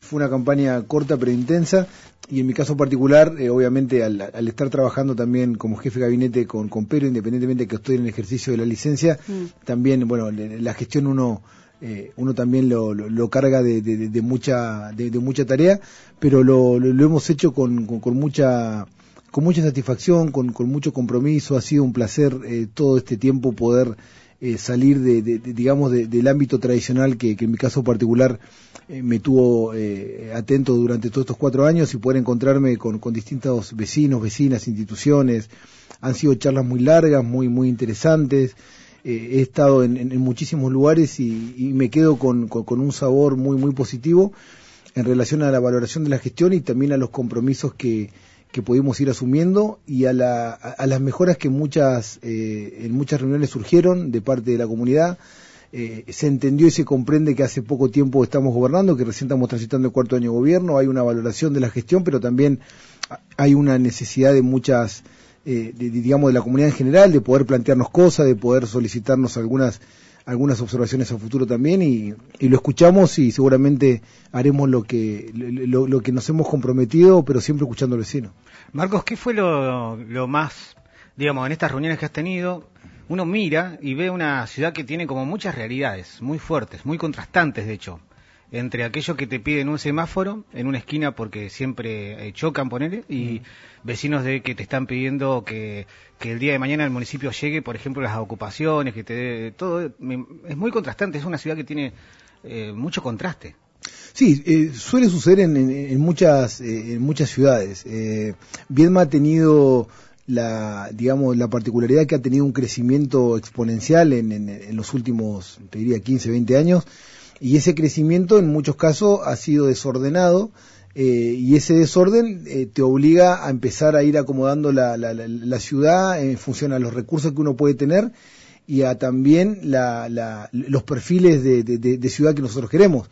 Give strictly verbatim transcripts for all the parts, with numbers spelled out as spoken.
fue una campaña corta pero intensa, y en mi caso particular, eh, obviamente al, al estar trabajando también como jefe de gabinete con, con Pedro, independientemente de que estoy en el ejercicio de la licencia, mm. también, bueno, la gestión uno eh, uno también lo, lo, lo carga de, de, de mucha de, de mucha tarea, pero lo, lo, lo hemos hecho con, con, con mucha con mucha satisfacción, con, con mucho compromiso. Ha sido un placer eh, todo este tiempo poder eh, salir de, de, de digamos de, del ámbito tradicional que, que en mi caso particular eh, me tuvo eh, atento durante todos estos cuatro años, y poder encontrarme con, con distintos vecinos, vecinas, instituciones. Han sido charlas muy largas, muy muy interesantes. Eh, he estado en, en, en muchísimos lugares y, y me quedo con, con, con un sabor muy muy positivo en relación a la valoración de la gestión y también a los compromisos que que pudimos ir asumiendo, y a, la, a, a las mejoras que muchas eh, en muchas reuniones surgieron de parte de la comunidad. Eh, se entendió y se comprende que hace poco tiempo estamos gobernando, que recién estamos transitando el cuarto año de gobierno. Hay una valoración de la gestión, pero también hay una necesidad de muchas, eh, de, digamos, de la comunidad en general, de poder plantearnos cosas, de poder solicitarnos algunas algunas observaciones a futuro también, y, y lo escuchamos, y seguramente haremos lo que lo, lo que nos hemos comprometido, pero siempre escuchando al vecino. Marcos, ¿qué fue lo, lo más, digamos, en estas reuniones que has tenido? Uno mira y ve una ciudad que tiene como muchas realidades, muy fuertes, muy contrastantes, de hecho, entre aquellos que te piden un semáforo en una esquina porque siempre eh, chocan, ponele, y mm. vecinos de que te están pidiendo que, que el día de mañana el municipio llegue, por ejemplo, las ocupaciones, que te dé todo. Me, es muy contrastante, es una ciudad que tiene eh, mucho contraste. Sí, eh, suele suceder en, en, en muchas eh, en muchas ciudades. Eh, Viedma ha tenido la, digamos, la particularidad que ha tenido un crecimiento exponencial en, en, en los últimos, te diría, quince, veinte años. Y ese crecimiento en muchos casos ha sido desordenado, eh, y ese desorden eh, te obliga a empezar a ir acomodando la, la, la, la ciudad en función a los recursos que uno puede tener, y a también la, la, los perfiles de, de, de, de ciudad que nosotros queremos.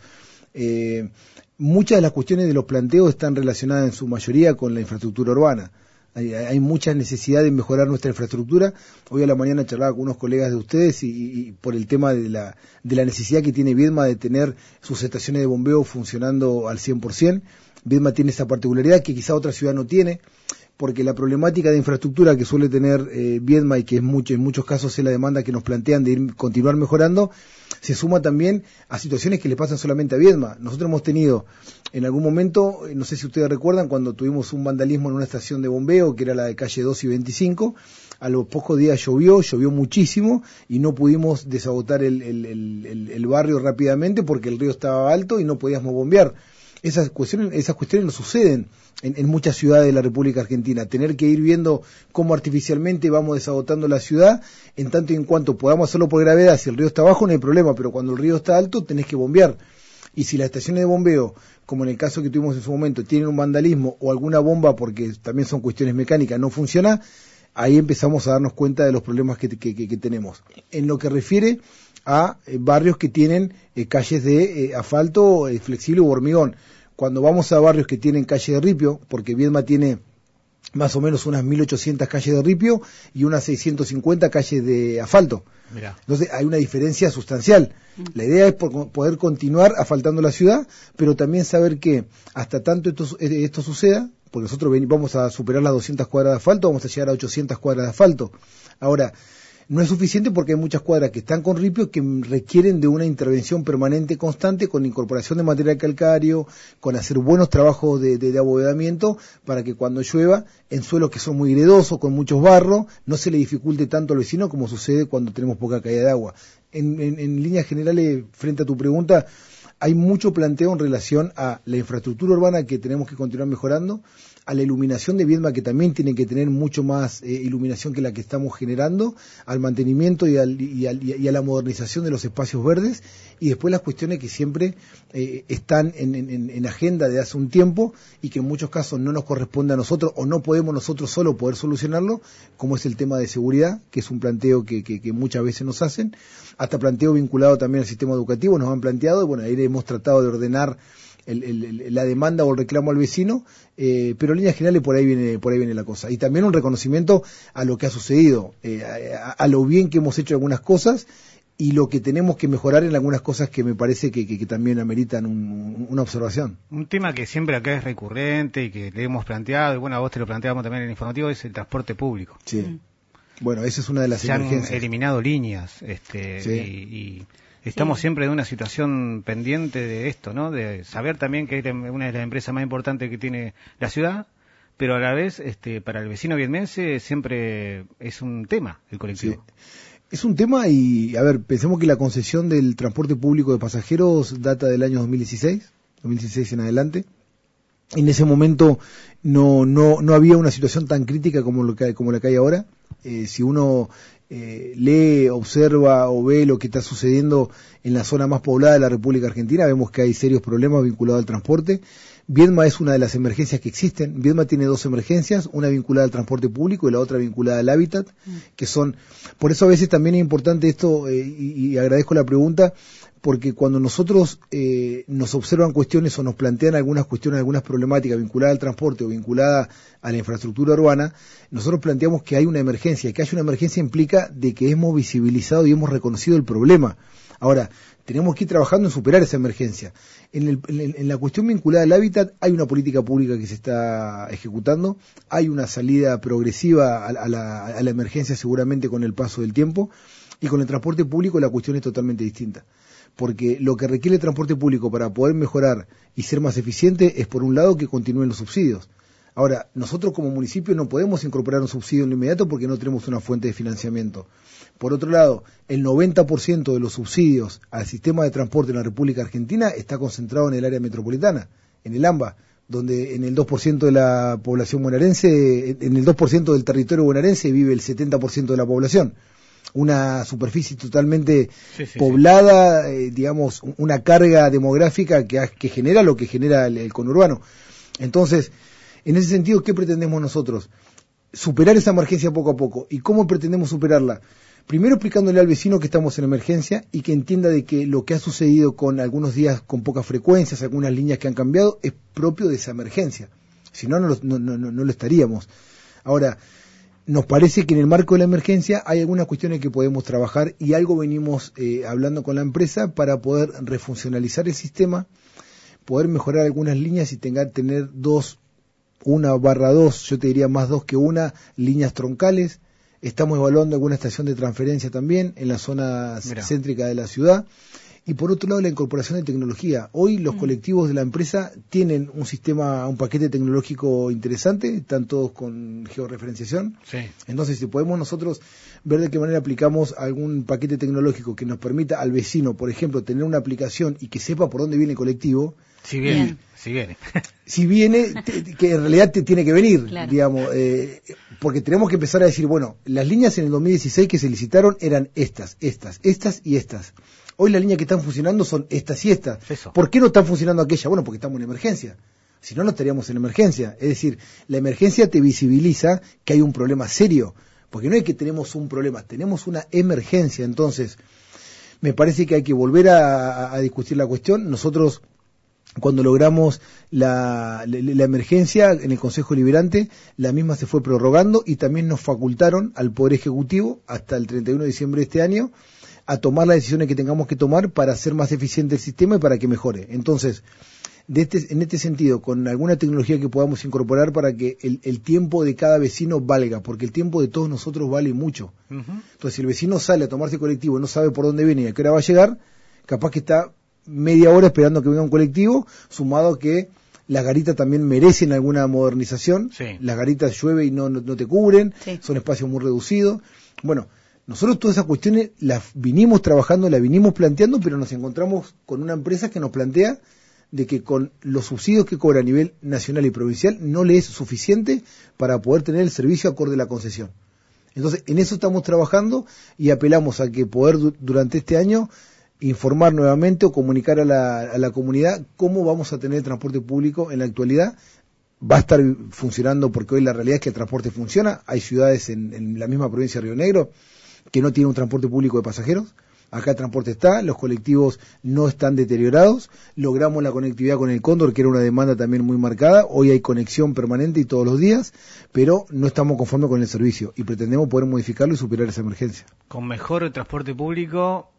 Eh, muchas de las cuestiones de los planteos están relacionadas en su mayoría con la infraestructura urbana. Hay, hay mucha necesidad de mejorar nuestra infraestructura. Hoy a la mañana charlaba con unos colegas de ustedes y, y por el tema de la, de la necesidad que tiene Viedma de tener sus estaciones de bombeo funcionando al cien por ciento. Viedma tiene esa particularidad que quizá otra ciudad no tiene, porque la problemática de infraestructura que suele tener eh, Viedma, y que es mucho, en muchos casos es la demanda que nos plantean de ir, continuar mejorando, se suma también a situaciones que le pasan solamente a Viedma. Nosotros hemos tenido en algún momento, no sé si ustedes recuerdan, cuando tuvimos un vandalismo en una estación de bombeo, que era la de calle dos y veinticinco, a los pocos días llovió, llovió muchísimo, y no pudimos desagotar el, el, el, el barrio rápidamente porque el río estaba alto y no podíamos bombear. Esas cuestiones, esas cuestiones no suceden en, en muchas ciudades de la República Argentina. Tener que ir viendo cómo artificialmente vamos desagotando la ciudad, en tanto y en cuanto podamos hacerlo por gravedad. Si el río está bajo no hay problema, pero cuando el río está alto tenés que bombear. Y si las estaciones de bombeo, como en el caso que tuvimos en su momento, tienen un vandalismo o alguna bomba, porque también son cuestiones mecánicas, no funciona, ahí empezamos a darnos cuenta de los problemas que, que, que, que tenemos. En lo que refiere a eh, barrios que tienen eh, calles de eh, asfalto eh, flexible o hormigón. Cuando vamos a barrios que tienen calle de ripio, porque Viedma tiene más o menos unas mil ochocientas calles de ripio y unas seiscientas cincuenta calles de asfalto. Mirá. Entonces hay una diferencia sustancial. Mm. La idea es por, poder continuar asfaltando la ciudad, pero también saber que hasta tanto esto, esto suceda, porque nosotros ven, vamos a superar las doscientas cuadras de asfalto, vamos a llegar a ochocientas cuadras de asfalto. Ahora, no es suficiente porque hay muchas cuadras que están con ripio que requieren de una intervención permanente constante, con incorporación de material calcáreo, con hacer buenos trabajos de, de, de abovedamiento, para que cuando llueva, en suelos que son muy gredosos, con muchos barros, no se le dificulte tanto al vecino como sucede cuando tenemos poca caída de agua. En, en, en líneas generales, frente a tu pregunta, hay mucho planteo en relación a la infraestructura urbana que tenemos que continuar mejorando, a la iluminación de Viedma, que también tiene que tener mucho más eh, iluminación que la que estamos generando, al mantenimiento y, al, y, al, y a la modernización de los espacios verdes, y después las cuestiones que siempre eh, están en, en, en agenda de hace un tiempo y que en muchos casos no nos corresponde a nosotros o no podemos nosotros solo poder solucionarlo, como es el tema de seguridad, que es un planteo que, que, que muchas veces nos hacen, hasta planteo vinculado también al sistema educativo, nos han planteado, y bueno, ahí hemos tratado de ordenar El, el, la demanda o el reclamo al vecino, eh, pero en líneas generales por ahí viene por ahí viene la cosa. Y también un reconocimiento a lo que ha sucedido, eh, a, a lo bien que hemos hecho algunas cosas, y lo que tenemos que mejorar en algunas cosas que me parece que, que, que también ameritan un, una observación. Un tema que siempre acá es recurrente y que le hemos planteado, y bueno, a vos te lo planteábamos también en el informativo, es el transporte público. Sí. Mm. Bueno, esa es una de las Se emergencias. Han eliminado líneas, este, sí. y, y estamos sí. siempre en una situación pendiente de esto, ¿no? De saber también que es una de las empresas más importantes que tiene la ciudad, pero a la vez, este, para el vecino vietmense siempre es un tema el colectivo. Sí. Es un tema y, a ver, pensemos que la concesión del transporte público de pasajeros data del año dos mil dieciséis, dos mil dieciséis en adelante. En ese momento no no no había una situación tan crítica como lo que como la que hay ahora. Eh, si uno eh, lee, observa o ve lo que está sucediendo en la zona más poblada de la República Argentina, vemos que hay serios problemas vinculados al transporte. Viedma es una de las emergencias que existen. Viedma tiene dos emergencias, una vinculada al transporte público y la otra vinculada al hábitat, que son, por eso a veces también es importante esto, eh, y, y agradezco la pregunta, porque cuando nosotros eh, nos observan cuestiones o nos plantean algunas cuestiones, algunas problemáticas vinculadas al transporte o vinculadas a la infraestructura urbana, nosotros planteamos que hay una emergencia, que haya una emergencia implica de que hemos visibilizado y hemos reconocido el problema. Ahora, tenemos que ir trabajando en superar esa emergencia. En, el, en, en la cuestión vinculada al hábitat hay una política pública que se está ejecutando, hay una salida progresiva a, a, la, a la emergencia seguramente con el paso del tiempo, y con el transporte público la cuestión es totalmente distinta. Porque lo que requiere el transporte público para poder mejorar y ser más eficiente es, por un lado, que continúen los subsidios. Ahora, nosotros como municipio no podemos incorporar un subsidio en lo inmediato porque no tenemos una fuente de financiamiento. Por otro lado, el noventa por ciento de los subsidios al sistema de transporte en la República Argentina está concentrado en el área metropolitana, en el AMBA, donde en el dos por ciento de la población bonaerense, en el dos por ciento del territorio bonaerense vive el setenta por ciento de la población. Una superficie totalmente sí, sí, poblada, sí. Eh, digamos, una carga demográfica que, que genera lo que genera el, el conurbano. Entonces, en ese sentido, ¿qué pretendemos nosotros? Superar esa emergencia poco a poco. ¿Y cómo pretendemos superarla? Primero explicándole al vecino que estamos en emergencia y que entienda de que lo que ha sucedido con algunos días con pocas frecuencias, algunas líneas que han cambiado, es propio de esa emergencia. Si no, no lo, no, no, no lo estaríamos. Ahora, nos parece que en el marco de la emergencia hay algunas cuestiones que podemos trabajar y algo venimos eh, hablando con la empresa para poder refuncionalizar el sistema, poder mejorar algunas líneas y tenga, tener dos, una barra dos, yo te diría más dos que una, líneas troncales. Estamos evaluando alguna estación de transferencia también en la zona Mirá. céntrica de la ciudad. Y por otro lado, la incorporación de tecnología. Hoy los mm. colectivos de la empresa tienen un sistema, un paquete tecnológico interesante, están todos con georreferenciación. Sí. Entonces, si podemos nosotros ver de qué manera aplicamos algún paquete tecnológico que nos permita al vecino, por ejemplo, tener una aplicación y que sepa por dónde viene el colectivo. Si viene, Bien. si viene. Si viene, te, que en realidad te tiene que venir, claro. digamos, eh, porque tenemos que empezar a decir, bueno, las líneas en el dos mil dieciséis que se licitaron eran estas, estas, estas y estas. Hoy las líneas que están funcionando son estas y estas. Eso. ¿Por qué no están funcionando aquellas? Bueno, porque estamos en emergencia. Si no, no estaríamos en emergencia. Es decir, la emergencia te visibiliza que hay un problema serio. Porque no es que tenemos un problema, tenemos una emergencia. Entonces, me parece que hay que volver a, a discutir la cuestión. Nosotros, cuando logramos la, la, la emergencia en el Consejo Liberante, la misma se fue prorrogando y también nos facultaron al Poder Ejecutivo hasta el treinta y uno de diciembre de este año a tomar las decisiones que tengamos que tomar para hacer más eficiente el sistema y para que mejore. Entonces, de este, en este sentido, con alguna tecnología que podamos incorporar para que el, el tiempo de cada vecino valga, porque el tiempo de todos nosotros vale mucho. Uh-huh. Entonces, si el vecino sale a tomarse colectivo, no sabe por dónde viene y a qué hora va a llegar, capaz que está media hora esperando que venga un colectivo, sumado a que las garitas también merecen alguna modernización. Sí. Las garitas llueve y no, no, no te cubren, sí. Son espacios muy reducidos. Bueno, nosotros todas esas cuestiones las vinimos trabajando, las vinimos planteando, pero nos encontramos con una empresa que nos plantea de que con los subsidios que cobra a nivel nacional y provincial no le es suficiente para poder tener el servicio acorde a la concesión. Entonces, en eso estamos trabajando y apelamos a que poder durante este año informar nuevamente o comunicar a la, a la comunidad cómo vamos a tener el transporte público en la actualidad. Va a estar funcionando porque hoy la realidad es que el transporte funciona. Hay ciudades en, en la misma provincia de Río Negro que no tienen un transporte público de pasajeros. Acá el transporte está, los colectivos no están deteriorados, logramos la conectividad con el Cóndor, que era una demanda también muy marcada, hoy hay conexión permanente y todos los días, pero no estamos conformes con el servicio y pretendemos poder modificarlo y superar esa emergencia. Con mejor transporte público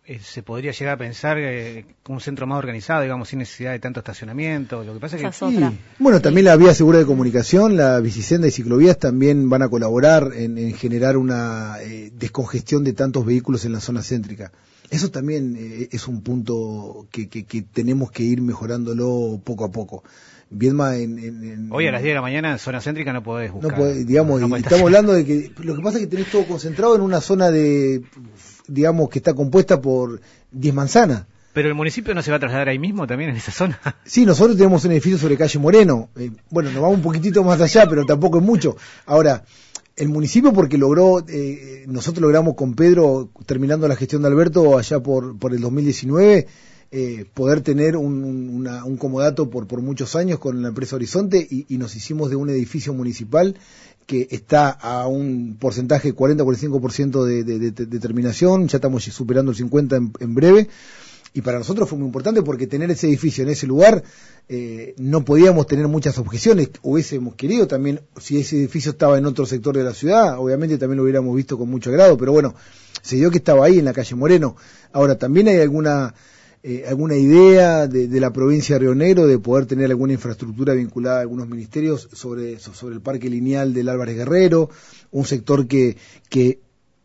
eh, se podría llegar a pensar eh, un centro más organizado, digamos, sin necesidad de tanto estacionamiento. Lo que pasa es que... Sí. Bueno, también la vía segura de comunicación, la bicisenda y ciclovías también van a colaborar en, en generar una eh, descongestión de tantos vehículos en la zona céntrica. Eso también eh, es un punto que, que, que tenemos que ir mejorándolo poco a poco. Viedma en, en, en, hoy a las diez de la mañana en zona céntrica no podés buscar. No podés, digamos, no y estamos hablando de que lo que pasa es que tenés todo concentrado en una zona de, digamos, que está compuesta por diez manzanas. Pero el municipio no se va a trasladar ahí mismo también en esa zona. Sí, nosotros tenemos un edificio sobre calle Moreno. Eh, bueno, nos vamos un poquitito más allá, pero tampoco es mucho. Ahora, el municipio porque logró, eh, nosotros logramos con Pedro, terminando la gestión de Alberto allá por, por el dos mil diecinueve, Eh, poder tener un, un, una, un comodato por, por muchos años con la empresa Horizonte y, y nos hicimos de un edificio municipal que está a un porcentaje cuarenta a cuarenta y cinco por ciento de, de, de, de terminación, ya estamos superando el cincuenta por ciento en, en breve, y para nosotros fue muy importante porque tener ese edificio en ese lugar eh, no podíamos tener muchas objeciones, hubiésemos querido también, si ese edificio estaba en otro sector de la ciudad, obviamente también lo hubiéramos visto con mucho agrado, pero bueno, se dio que estaba ahí en la calle Moreno. Ahora, también hay alguna Eh, alguna idea de, de la provincia de Río Negro de poder tener alguna infraestructura vinculada a algunos ministerios sobre, sobre el parque lineal del Álvarez Guerrero, un sector que, que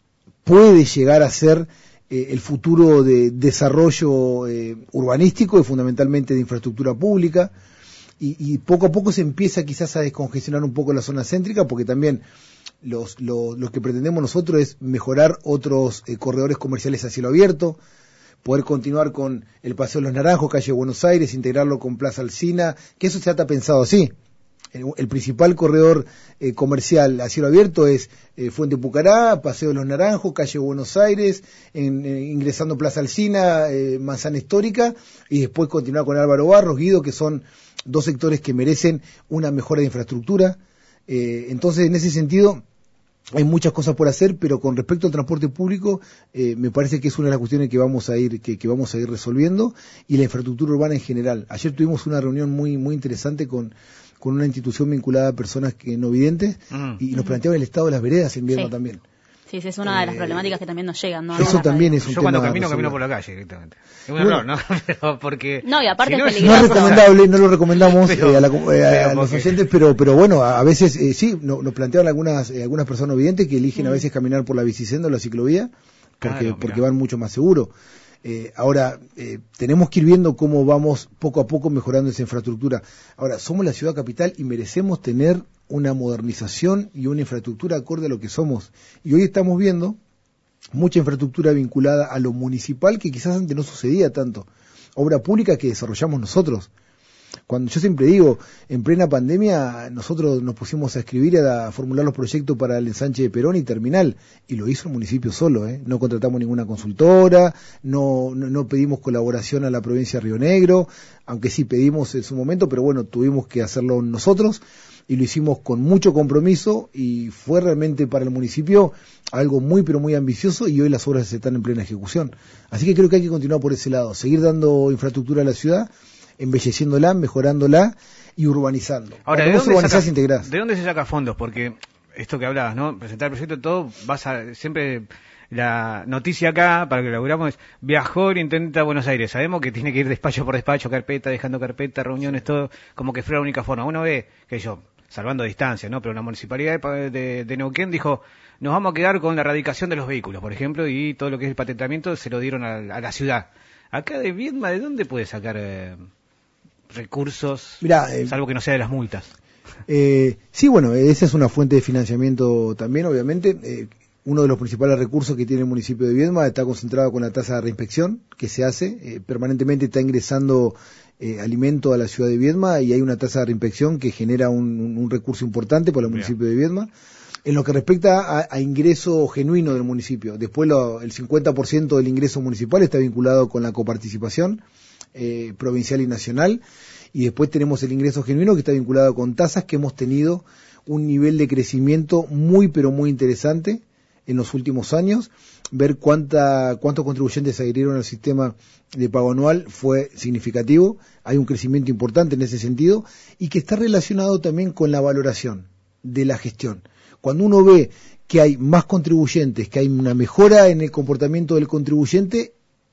puede llegar a ser eh, el futuro de desarrollo eh, urbanístico y fundamentalmente de infraestructura pública, y, y poco a poco se empieza quizás a descongestionar un poco la zona céntrica, porque también los, los, lo que pretendemos nosotros es mejorar otros eh, corredores comerciales a cielo abierto, poder continuar con el Paseo de los Naranjos, calle Buenos Aires, integrarlo con Plaza Alsina, que eso se ha pensado así. El, el principal corredor eh, comercial a cielo abierto es eh, Fuente Pucará, Paseo de los Naranjos, calle Buenos Aires, en, en, ingresando Plaza Alsina, eh, Manzana Histórica, y después continuar con Álvaro Barros, Guido, que son dos sectores que merecen una mejora de infraestructura. Eh, entonces, en ese sentido, hay muchas cosas por hacer, pero con respecto al transporte público, eh, me parece que es una de las cuestiones que vamos a ir que, que vamos a ir resolviendo, y la infraestructura urbana en general. Ayer tuvimos una reunión muy muy interesante con, con una institución vinculada a personas que no videntes, mm. y nos planteaban el estado de las veredas en Viedma sí. también. Sí, sí, es una de las problemáticas que también nos llegan, ¿no? Eso también es un Yo tema. Yo cuando camino, camino por la calle directamente. Es un bueno, error, ¿no? Pero porque... No, y aparte si no, es peligroso. No es recomendable, no lo recomendamos pero, eh, a, la, eh, a pero los oyentes, pero pero bueno, a, a veces eh, sí, no, nos plantean algunas eh, algunas personas videntes que eligen mm. a veces caminar por la bicisenda o la ciclovía, porque claro, porque van mucho más seguro. Eh, ahora, eh, tenemos que ir viendo cómo vamos poco a poco mejorando esa infraestructura. Ahora, somos la ciudad capital y merecemos tener una modernización y una infraestructura acorde a lo que somos. Y hoy estamos viendo mucha infraestructura vinculada a lo municipal que quizás antes no sucedía tanto. Obra pública que desarrollamos nosotros. Cuando yo siempre digo, en plena pandemia nosotros nos pusimos a escribir, a formular los proyectos para el ensanche de Perón y Terminal, y lo hizo el municipio solo, ¿eh? No contratamos ninguna consultora, no, no, no pedimos colaboración a la provincia de Río Negro, aunque sí pedimos en su momento, pero bueno, tuvimos que hacerlo nosotros, y lo hicimos con mucho compromiso, y fue realmente para el municipio algo muy pero muy ambicioso, y hoy las obras están en plena ejecución. Así que creo que hay que continuar por ese lado, seguir dando infraestructura a la ciudad, embelleciéndola, mejorándola y urbanizando. Ahora, ¿de dónde, saca, ¿de dónde se saca fondos? Porque esto que hablabas, ¿no? Presentar el proyecto, todo, vas a, siempre la noticia acá, para que lo logramos, es viajó e intenta Buenos Aires. Sabemos que tiene que ir despacho por despacho, carpeta, dejando carpeta, reuniones, todo, como que fuera la única forma. Uno ve, que yo, salvando distancia, ¿no? Pero la municipalidad de, de, de Neuquén dijo, nos vamos a quedar con la erradicación de los vehículos, por ejemplo, y todo lo que es el patentamiento se lo dieron a, a la ciudad. Acá de Viedma, ¿de dónde puede sacar eh, recursos, Mirá, eh, salvo que no sea de las multas? Eh, sí, bueno, esa es una fuente de financiamiento también, obviamente. Eh, uno de los principales recursos que tiene el municipio de Viedma está concentrado con la tasa de reinspección que se hace. Eh, permanentemente está ingresando eh, alimento a la ciudad de Viedma, y hay una tasa de reinspección que genera un, un, un recurso importante para el municipio de Viedma. En lo que respecta a, a ingreso genuino del municipio, después lo, el cincuenta por ciento del ingreso municipal está vinculado con la coparticipación eh, provincial y nacional, y después tenemos el ingreso genuino que está vinculado con tasas, que hemos tenido un nivel de crecimiento muy pero muy interesante en los últimos años. Ver cuánta cuántos contribuyentes se adhirieron al sistema de pago anual fue significativo, hay un crecimiento importante en ese sentido, y que está relacionado también con la valoración de la gestión. Cuando uno ve que hay más contribuyentes, que hay una mejora en el comportamiento del contribuyente,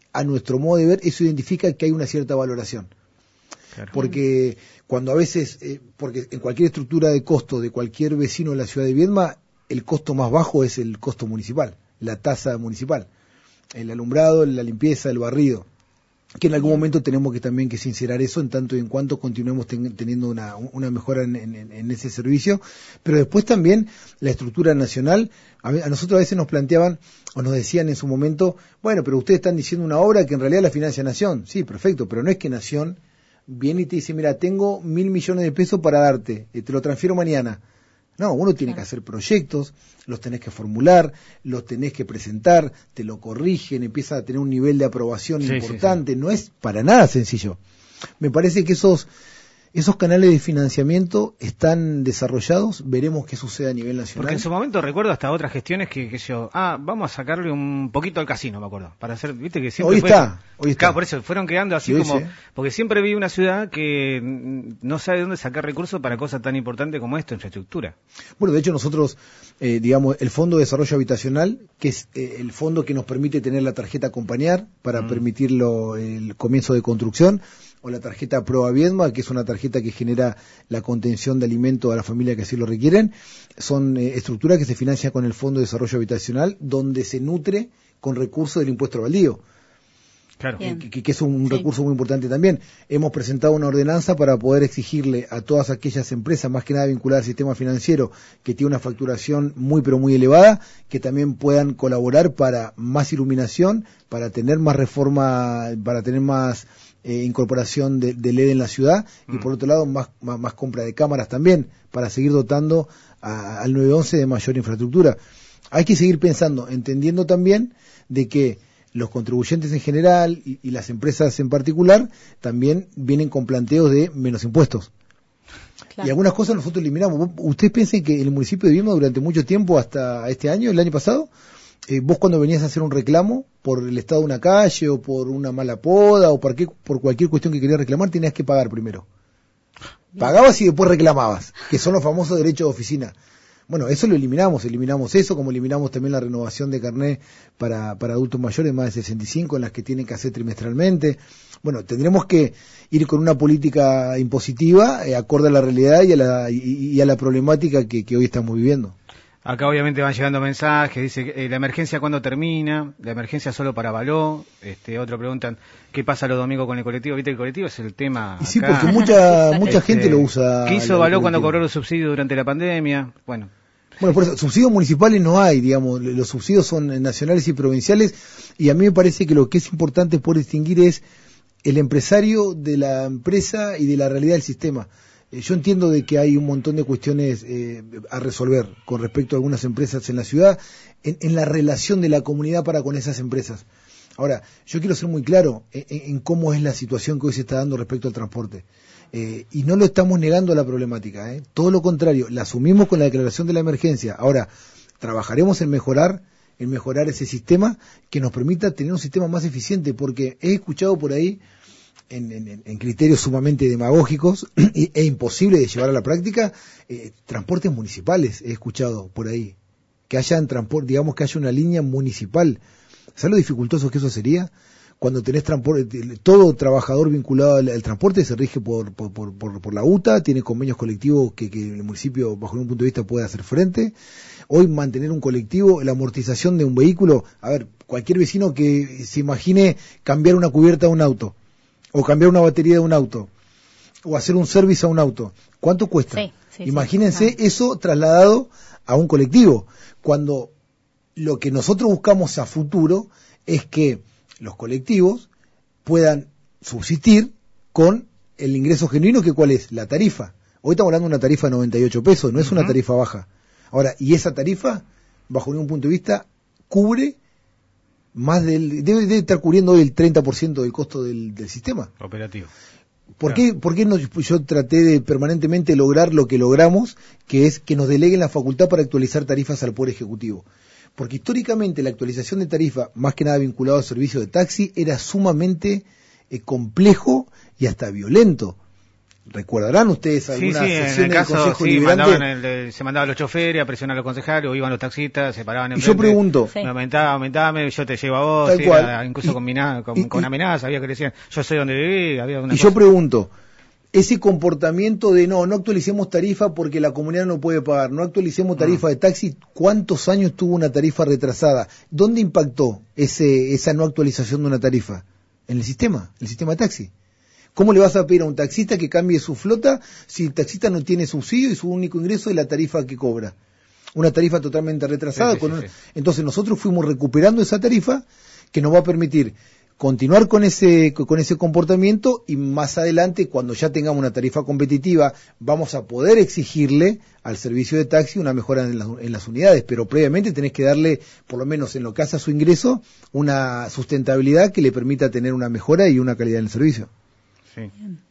a nuestro modo de ver, eso identifica que hay una cierta valoración. Claro. Porque cuando a veces, eh, porque en cualquier estructura de costo de cualquier vecino de la ciudad de Viedma, el costo más bajo es el costo municipal, la tasa municipal, el alumbrado, la limpieza, el barrido, que en algún momento tenemos que también que sincerar eso en tanto y en cuanto continuemos ten, teniendo una, una mejora en, en, en ese servicio, pero después también la estructura nacional, a, a nosotros a veces nos planteaban o nos decían en su momento, bueno, pero ustedes están diciendo una obra que en realidad la financia Nación, sí, perfecto, pero no es que Nación viene y te dice, mira, tengo mil millones de pesos para darte, eh, te lo transfiero mañana. No, uno tiene claro. que hacer proyectos, los tenés que formular, los tenés que presentar, te lo corrigen, empieza a tener un nivel de aprobación sí, importante, sí, sí. No es para nada sencillo. Me parece que esos esos canales de financiamiento están desarrollados, veremos qué sucede a nivel nacional. Porque en su momento recuerdo hasta otras gestiones que, que yo, ah, vamos a sacarle un poquito al casino, me acuerdo, para hacer, viste que siempre hoy fue, está, hoy está. Claro, por eso fueron creando así sí, como, sí. porque siempre vi una ciudad que no sabe dónde sacar recursos para cosas tan importantes como esto, infraestructura. Bueno, de hecho nosotros, eh, digamos, el Fondo de Desarrollo Habitacional, que es eh, el fondo que nos permite tener la tarjeta acompañar para mm. permitirlo el comienzo de construcción, o la tarjeta Proa Viedma, que es una tarjeta que genera la contención de alimentos a las familias que así lo requieren, son eh, estructuras que se financian con el Fondo de Desarrollo Habitacional, donde se nutre con recursos del impuesto al baldío. Claro. Que, que, que es un sí. recurso muy importante también. Hemos presentado una ordenanza para poder exigirle a todas aquellas empresas, más que nada vinculadas al sistema financiero, que tiene una facturación muy pero muy elevada, que también puedan colaborar para más iluminación, para tener más reforma, para tener más eh, incorporación de, de L E D en la ciudad, mm. y por otro lado más, más, más compra de cámaras también, para seguir dotando a, al nueve once de mayor infraestructura. Hay que seguir pensando, entendiendo también de que los contribuyentes en general y, y las empresas en particular también vienen con planteos de menos impuestos. Claro. Y algunas cosas nosotros eliminamos. ¿Ustedes piensan que el municipio de Viedma durante mucho tiempo, hasta este año, el año pasado, eh, vos cuando venías a hacer un reclamo por el estado de una calle o por una mala poda o por, qué, por cualquier cuestión que querías reclamar, tenías que pagar primero? Bien. Pagabas y después reclamabas, que son los famosos derechos de oficina. Bueno, eso lo eliminamos, eliminamos eso, como eliminamos también la renovación de carnet para, para adultos mayores más de sesenta y cinco, en las que tienen que hacer trimestralmente. Bueno, tendremos que ir con una política impositiva, eh, acorde a la realidad y a la, y, y a la problemática que, que hoy estamos viviendo. Acá obviamente van llegando mensajes, dice, eh, ¿la emergencia cuándo termina? ¿La emergencia solo para Való? Este, otro preguntan, ¿qué pasa los domingos con el colectivo? Viste, el colectivo es el tema y sí, acá. porque mucha mucha este, gente lo usa. ¿Qué hizo Való cuando cobró los subsidios durante la pandemia? Bueno. Bueno, por eso, subsidios municipales no hay, digamos, los subsidios son nacionales y provinciales, y a mí me parece que lo que es importante por distinguir es el empresario de la empresa y de la realidad del sistema. Eh, yo entiendo de que hay un montón de cuestiones eh, a resolver con respecto a algunas empresas en la ciudad, en, en la relación de la comunidad para con esas empresas. Ahora, yo quiero ser muy claro en, en cómo es la situación que hoy se está dando respecto al transporte. Eh, y no lo estamos negando a la problemática, ¿eh? Todo lo contrario, la asumimos con la declaración de la emergencia. Ahora, trabajaremos en mejorar, en mejorar ese sistema que nos permita tener un sistema más eficiente, porque he escuchado por ahí, en, en, en criterios sumamente demagógicos e, e imposible de llevar a la práctica, eh, transportes municipales, he escuchado por ahí, que hayan transporte, digamos que haya una línea municipal. ¿Sabes lo dificultoso que eso sería? Cuando tenés transporte, todo trabajador vinculado al, al transporte se rige por, por, por, por, por la U T A, tiene convenios colectivos que, que el municipio, bajo un punto de vista, puede hacer frente. Hoy mantener un colectivo, la amortización de un vehículo, a ver, cualquier vecino que se imagine cambiar una cubierta de un auto, o cambiar una batería de un auto, o hacer un service a un auto, ¿cuánto cuesta? Sí, sí, Imagínense sí, eso trasladado a un colectivo, cuando lo que nosotros buscamos a futuro es que los colectivos puedan subsistir con el ingreso genuino, que ¿cuál es? La tarifa. Hoy estamos hablando de una tarifa de noventa y ocho pesos, no es uh-huh. una tarifa baja. Ahora, y esa tarifa, bajo ningún punto de vista, cubre más del, debe, debe estar cubriendo hoy el treinta por ciento del costo del, del sistema operativo. ¿Por qué, por qué no, yo traté de permanentemente lograr lo que logramos, que es que nos deleguen la facultad para actualizar tarifas al Poder Ejecutivo? Porque históricamente la actualización de tarifa, más que nada vinculado al servicio de taxi, era sumamente eh, complejo y hasta violento. Recordarán ustedes Sí, algunas sí, en el sesiones caso, del Consejo sí, Deliberante. mandaban el, el- se mandaban los choferes a presionar a los concejales, o iban los taxistas, se paraban en Y yo frente, pregunto, Sí. me aumentaba, aumentame, yo te llevo a vos, Tal sí, cual. era incluso Y- con, mina- con, y- con y- amenazas, había que decir, yo sé dónde viví, había una y cosa. yo pregunto, ese comportamiento de no, no actualicemos tarifa porque la comunidad no puede pagar, no actualicemos tarifa Mm. de taxi, ¿cuántos años tuvo una tarifa retrasada? ¿Dónde impactó ese, esa no actualización de una tarifa? En el sistema, el sistema de taxi. ¿Cómo le vas a pedir a un taxista que cambie su flota si el taxista no tiene subsidio y su único ingreso es la tarifa que cobra? Una tarifa totalmente retrasada. Sí, sí, con sí, un... sí. Entonces nosotros fuimos recuperando esa tarifa que nos va a permitir continuar con ese con ese comportamiento y más adelante, cuando ya tengamos una tarifa competitiva, vamos a poder exigirle al servicio de taxi una mejora en las, en las unidades, pero previamente tenés que darle, por lo menos en lo que hace a su ingreso, una sustentabilidad que le permita tener una mejora y una calidad en el servicio. Sí.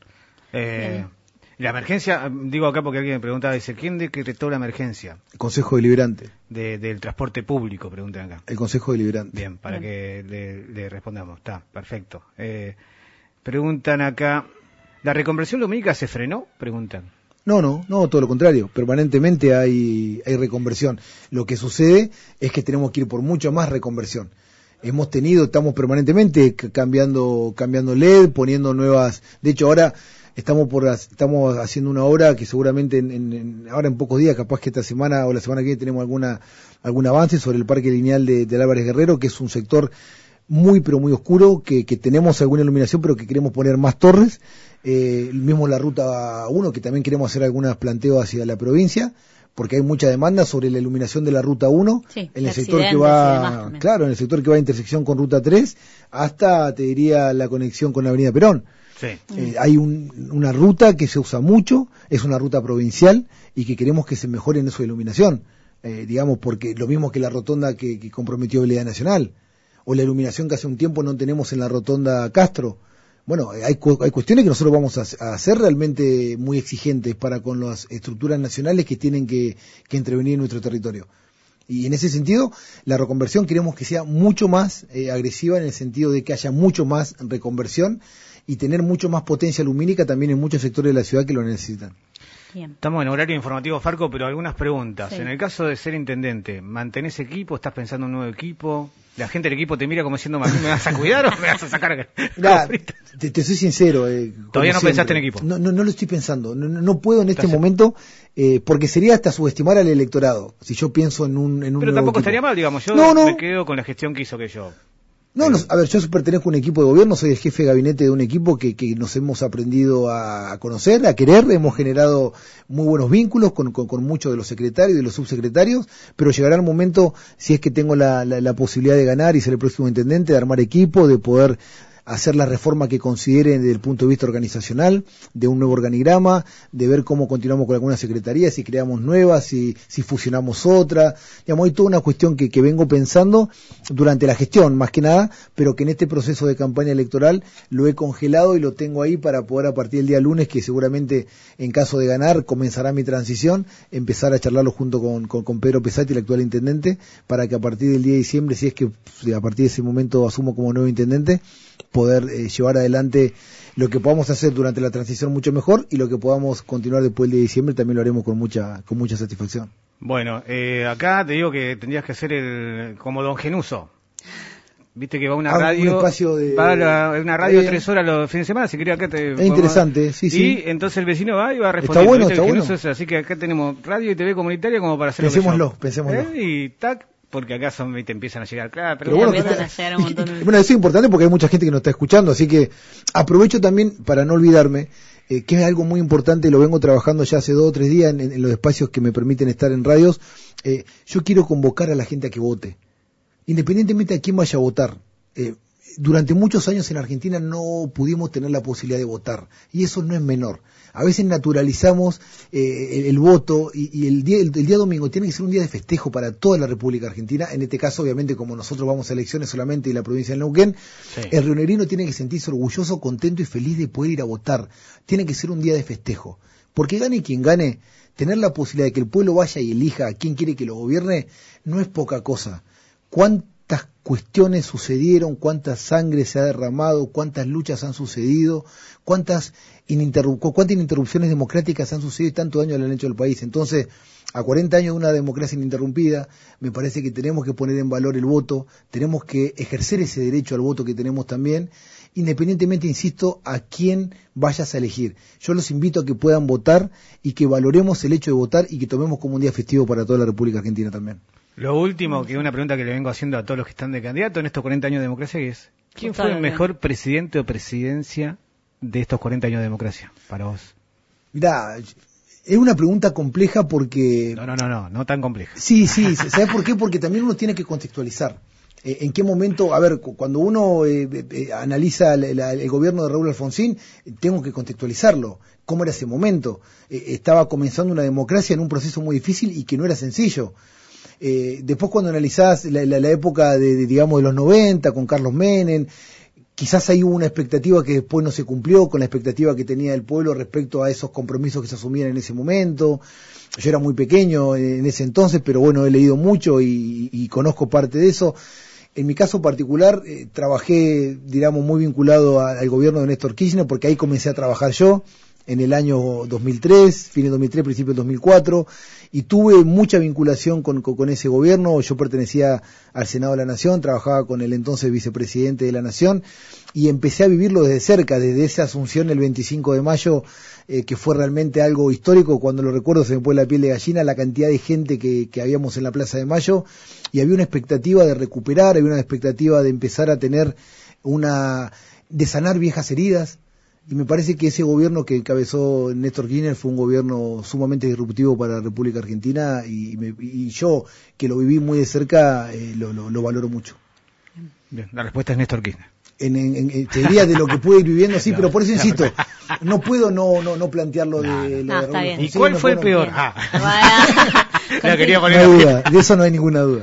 Eh, la emergencia, digo acá porque alguien me preguntaba, dice, ¿quién decretó la emergencia El Consejo Deliberante. de, del transporte público? Preguntan acá. El Consejo Deliberante. Bien, para Bien. que le, le respondamos. Está, perfecto. Eh, preguntan acá, ¿la reconversión lumínica se frenó? Preguntan. No, no, no, todo lo contrario. Permanentemente hay, hay reconversión. Lo que sucede es que tenemos que ir por mucho más reconversión. Hemos tenido, estamos permanentemente c- cambiando, cambiando L E D, poniendo nuevas. De hecho, ahora estamos por, las- estamos haciendo una obra que seguramente en, en- en- ahora en pocos días, capaz que esta semana o la semana que viene tenemos alguna, algún avance sobre el parque lineal de, de Álvarez Guerrero, que es un sector muy pero muy oscuro, que, que tenemos alguna iluminación pero que queremos poner más torres, eh, mismo la ruta uno, que también queremos hacer algunos planteos hacia la provincia, porque hay mucha demanda sobre la iluminación de la ruta uno, Sí, en el de sector que accidentes y demás va, también. claro, en el sector que va a intersección con ruta tres, hasta, te diría, la conexión con la avenida Perón. Sí. Eh, hay un- una ruta que se usa mucho, es una ruta provincial y que queremos que se mejore en su iluminación, eh, digamos, porque lo mismo que la rotonda que, que comprometió Habilidad Nacional, o la iluminación que hace un tiempo no tenemos en la rotonda Castro. Bueno, eh, hay, cu- hay cuestiones que nosotros vamos a, a hacer realmente muy exigentes para con las estructuras nacionales que tienen que, que intervenir en nuestro territorio. Y en ese sentido, la reconversión queremos que sea mucho más eh, agresiva, en el sentido de que haya mucho más reconversión y tener mucho más potencia lumínica también en muchos sectores de la ciudad que lo necesitan. Bien. Estamos en horario informativo, Farco, pero algunas preguntas. Sí. En el caso de ser intendente, ¿mantenés equipo? ¿Estás pensando en un nuevo equipo? ¿La gente del equipo te mira como diciendo, ¿me vas a cuidar o me vas a sacar? Mirá, te, te soy sincero. Eh, como Todavía no siempre. pensaste en equipo. No, no, no lo estoy pensando. No, no, no puedo en este Estás- momento, eh, porque sería hasta subestimar al electorado. Si yo pienso en un, en un Pero nuevo tampoco equipo. estaría mal, digamos. Yo No, no. me quedo con la gestión que hizo que yo. No, no, a ver, yo pertenezco a un equipo de gobierno, soy el jefe de gabinete de un equipo que, que nos hemos aprendido a, a conocer, a querer, hemos generado muy buenos vínculos con, con, con muchos de los secretarios y de los subsecretarios, pero llegará el momento, si es que tengo la, la, la posibilidad de ganar y ser el próximo intendente, de armar equipo, de poder hacer la reforma que consideren desde el punto de vista organizacional, de un nuevo organigrama, de ver cómo continuamos con algunas secretarías, si creamos nuevas, si, si fusionamos otra. Digamos, hay toda una cuestión que, que vengo pensando durante la gestión, más que nada, pero que en este proceso de campaña electoral lo he congelado y lo tengo ahí para poder, a partir del día lunes, que seguramente en caso de ganar comenzará mi transición, empezar a charlarlo junto con, con, con Pedro Pesati, el actual intendente, para que a partir del diez de diciembre, si es que si a partir de ese momento asumo como nuevo intendente, poder eh, llevar adelante lo que podamos hacer durante la transición mucho mejor, y lo que podamos continuar después del diez de diciembre también lo haremos con mucha con mucha satisfacción. Bueno, eh, acá te digo que tendrías que hacer el como Don Genuso. Viste que va una Ah, un radio, espacio de- va a la- una radio Eh, tres horas los fines de semana, si quería acá te... Es interesante, sí, y sí. entonces el vecino va y va respondiendo. Está bueno, ¿viste? está El Genuso bueno. es- así que acá tenemos radio y T V comunitaria como para hacer lo que Pensémoslo, yo. pensémoslo. ¿Eh? Y tac, porque acá son, te empiezan a llegar, claro, pero, Pero bueno, bueno, empiezan a llegar un montón de- bueno, eso es importante porque hay mucha gente que nos está escuchando, así que aprovecho también para no olvidarme, eh, que es algo muy importante, lo vengo trabajando ya hace dos o tres días en, en los espacios que me permiten estar en radios. Eh, yo quiero convocar a la gente a que vote, independientemente de quién vaya a votar. Eh, durante muchos años en Argentina no pudimos tener la posibilidad de votar, y eso no es menor. A veces naturalizamos eh, el, el voto, y, y el, día, el, el día domingo tiene que ser un día de festejo para toda la República Argentina. En este caso, obviamente, como nosotros vamos a elecciones solamente en la provincia de Neuquén, Sí. el rionegrino tiene que sentirse orgulloso, contento y feliz de poder ir a votar. Tiene que ser un día de festejo, porque gane quien gane, tener la posibilidad de que el pueblo vaya y elija a quien quiere que lo gobierne no es poca cosa. ¿Cuántas cuestiones sucedieron, cuánta sangre se ha derramado, cuántas luchas han sucedido, cuántas, ininterrup cuántas ininterrupciones democráticas han sucedido y tanto daño le han hecho al país. Entonces, a cuarenta años de una democracia ininterrumpida, me parece que tenemos que poner en valor el voto, tenemos que ejercer ese derecho al voto que tenemos también, independientemente, insisto, a quién vayas a elegir. Yo los invito a que puedan votar y que valoremos el hecho de votar y que tomemos como un día festivo para toda la República Argentina también. Lo último, que es una pregunta que le vengo haciendo a todos los que están de candidato en estos cuarenta años de democracia, es ¿quién fue el mejor presidente o presidencia de estos cuarenta años de democracia para vos? Mirá, es una pregunta compleja porque... No, no, no, no, no tan compleja. Sí, sí, ¿sabes por qué? Porque también uno tiene que contextualizar. Eh, ¿En qué momento? A ver, cuando uno eh, eh, analiza el, el, el gobierno de Raúl Alfonsín, eh, tengo que contextualizarlo. ¿Cómo era ese momento? Eh, estaba comenzando una democracia en un proceso muy difícil y que no era sencillo. Eh, después cuando analizás la, la, la época de, de, digamos, de los noventa, con Carlos Menem, quizás ahí hubo una expectativa que después no se cumplió con la expectativa que tenía el pueblo respecto a esos compromisos que se asumían en ese momento. Yo era muy pequeño en ese entonces, pero bueno, he leído mucho y, y conozco parte de eso. En mi caso particular, eh, trabajé, digamos, muy vinculado a, al gobierno de Néstor Kirchner, porque ahí comencé a trabajar yo, en el año dos mil tres, fin del dos mil tres, principio del dos mil cuatro, y tuve mucha vinculación con, con, con ese gobierno. Yo pertenecía al Senado de la Nación, trabajaba con el entonces vicepresidente de la Nación, y empecé a vivirlo desde cerca, desde esa asunción el veinticinco de mayo, eh, que fue realmente algo histórico. Cuando lo recuerdo se me pone la piel de gallina, la cantidad de gente que, que habíamos en la Plaza de Mayo, y había una expectativa de recuperar, había una expectativa de empezar a tener una, de sanar viejas heridas. Y me parece que ese gobierno que encabezó Néstor Kirchner fue un gobierno sumamente disruptivo para la República Argentina, y, me, y yo, que lo viví muy de cerca, eh, lo, lo, lo valoro mucho. Bien, la respuesta es Néstor Kirchner. En, en, en, te diría de lo que pude ir viviendo, sí, no, pero por eso insisto, no puedo no no no plantearlo de, no, de, no, de está bien. ¿Y cuál no fue el puedo, peor? No, ah. no, quería poner no hay duda, de eso no hay ninguna duda.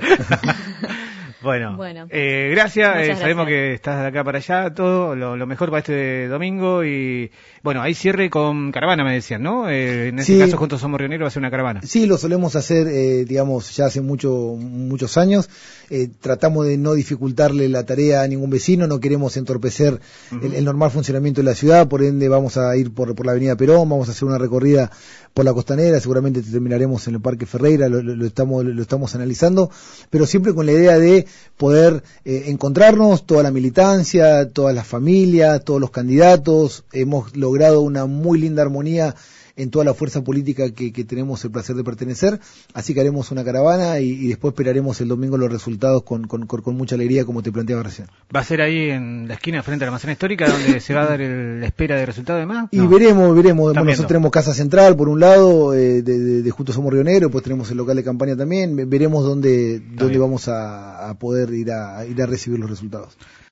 Bueno, bueno. Eh, gracias, eh, sabemos gracias. que estás de acá para allá, todo lo, lo mejor para este domingo. Y bueno, ahí cierre con caravana, me decían, ¿no? Eh, en este sí, caso, Juntos Somos Rioneros va a ser una caravana. Sí, lo solemos hacer, eh, digamos, ya hace mucho, muchos años. Eh, tratamos de no dificultarle la tarea a ningún vecino, no queremos entorpecer uh-huh. el, el normal funcionamiento de la ciudad, por ende vamos a ir por, por la avenida Perón, vamos a hacer una recorrida por la Costanera, seguramente terminaremos en el Parque Ferreira, lo, lo, lo estamos lo estamos analizando, pero siempre con la idea de poder eh, encontrarnos, toda la militancia, todas las familias, todos los candidatos. Hemos logrado una muy linda armonía en toda la fuerza política que, que tenemos el placer de pertenecer, así que haremos una caravana y, y después esperaremos el domingo los resultados con, con, con, con mucha alegría, como te planteaba recién. ¿Va a ser ahí en la esquina frente a la manzana histórica donde se va a dar el, la espera de resultados de más? Y no. veremos, veremos. Bueno, nosotros tenemos Casa Central por un lado, eh, de, de, de Juntos Somos Rioneros, pues tenemos el local de campaña también, veremos dónde, dónde vamos a, a poder ir a, a ir a recibir los resultados.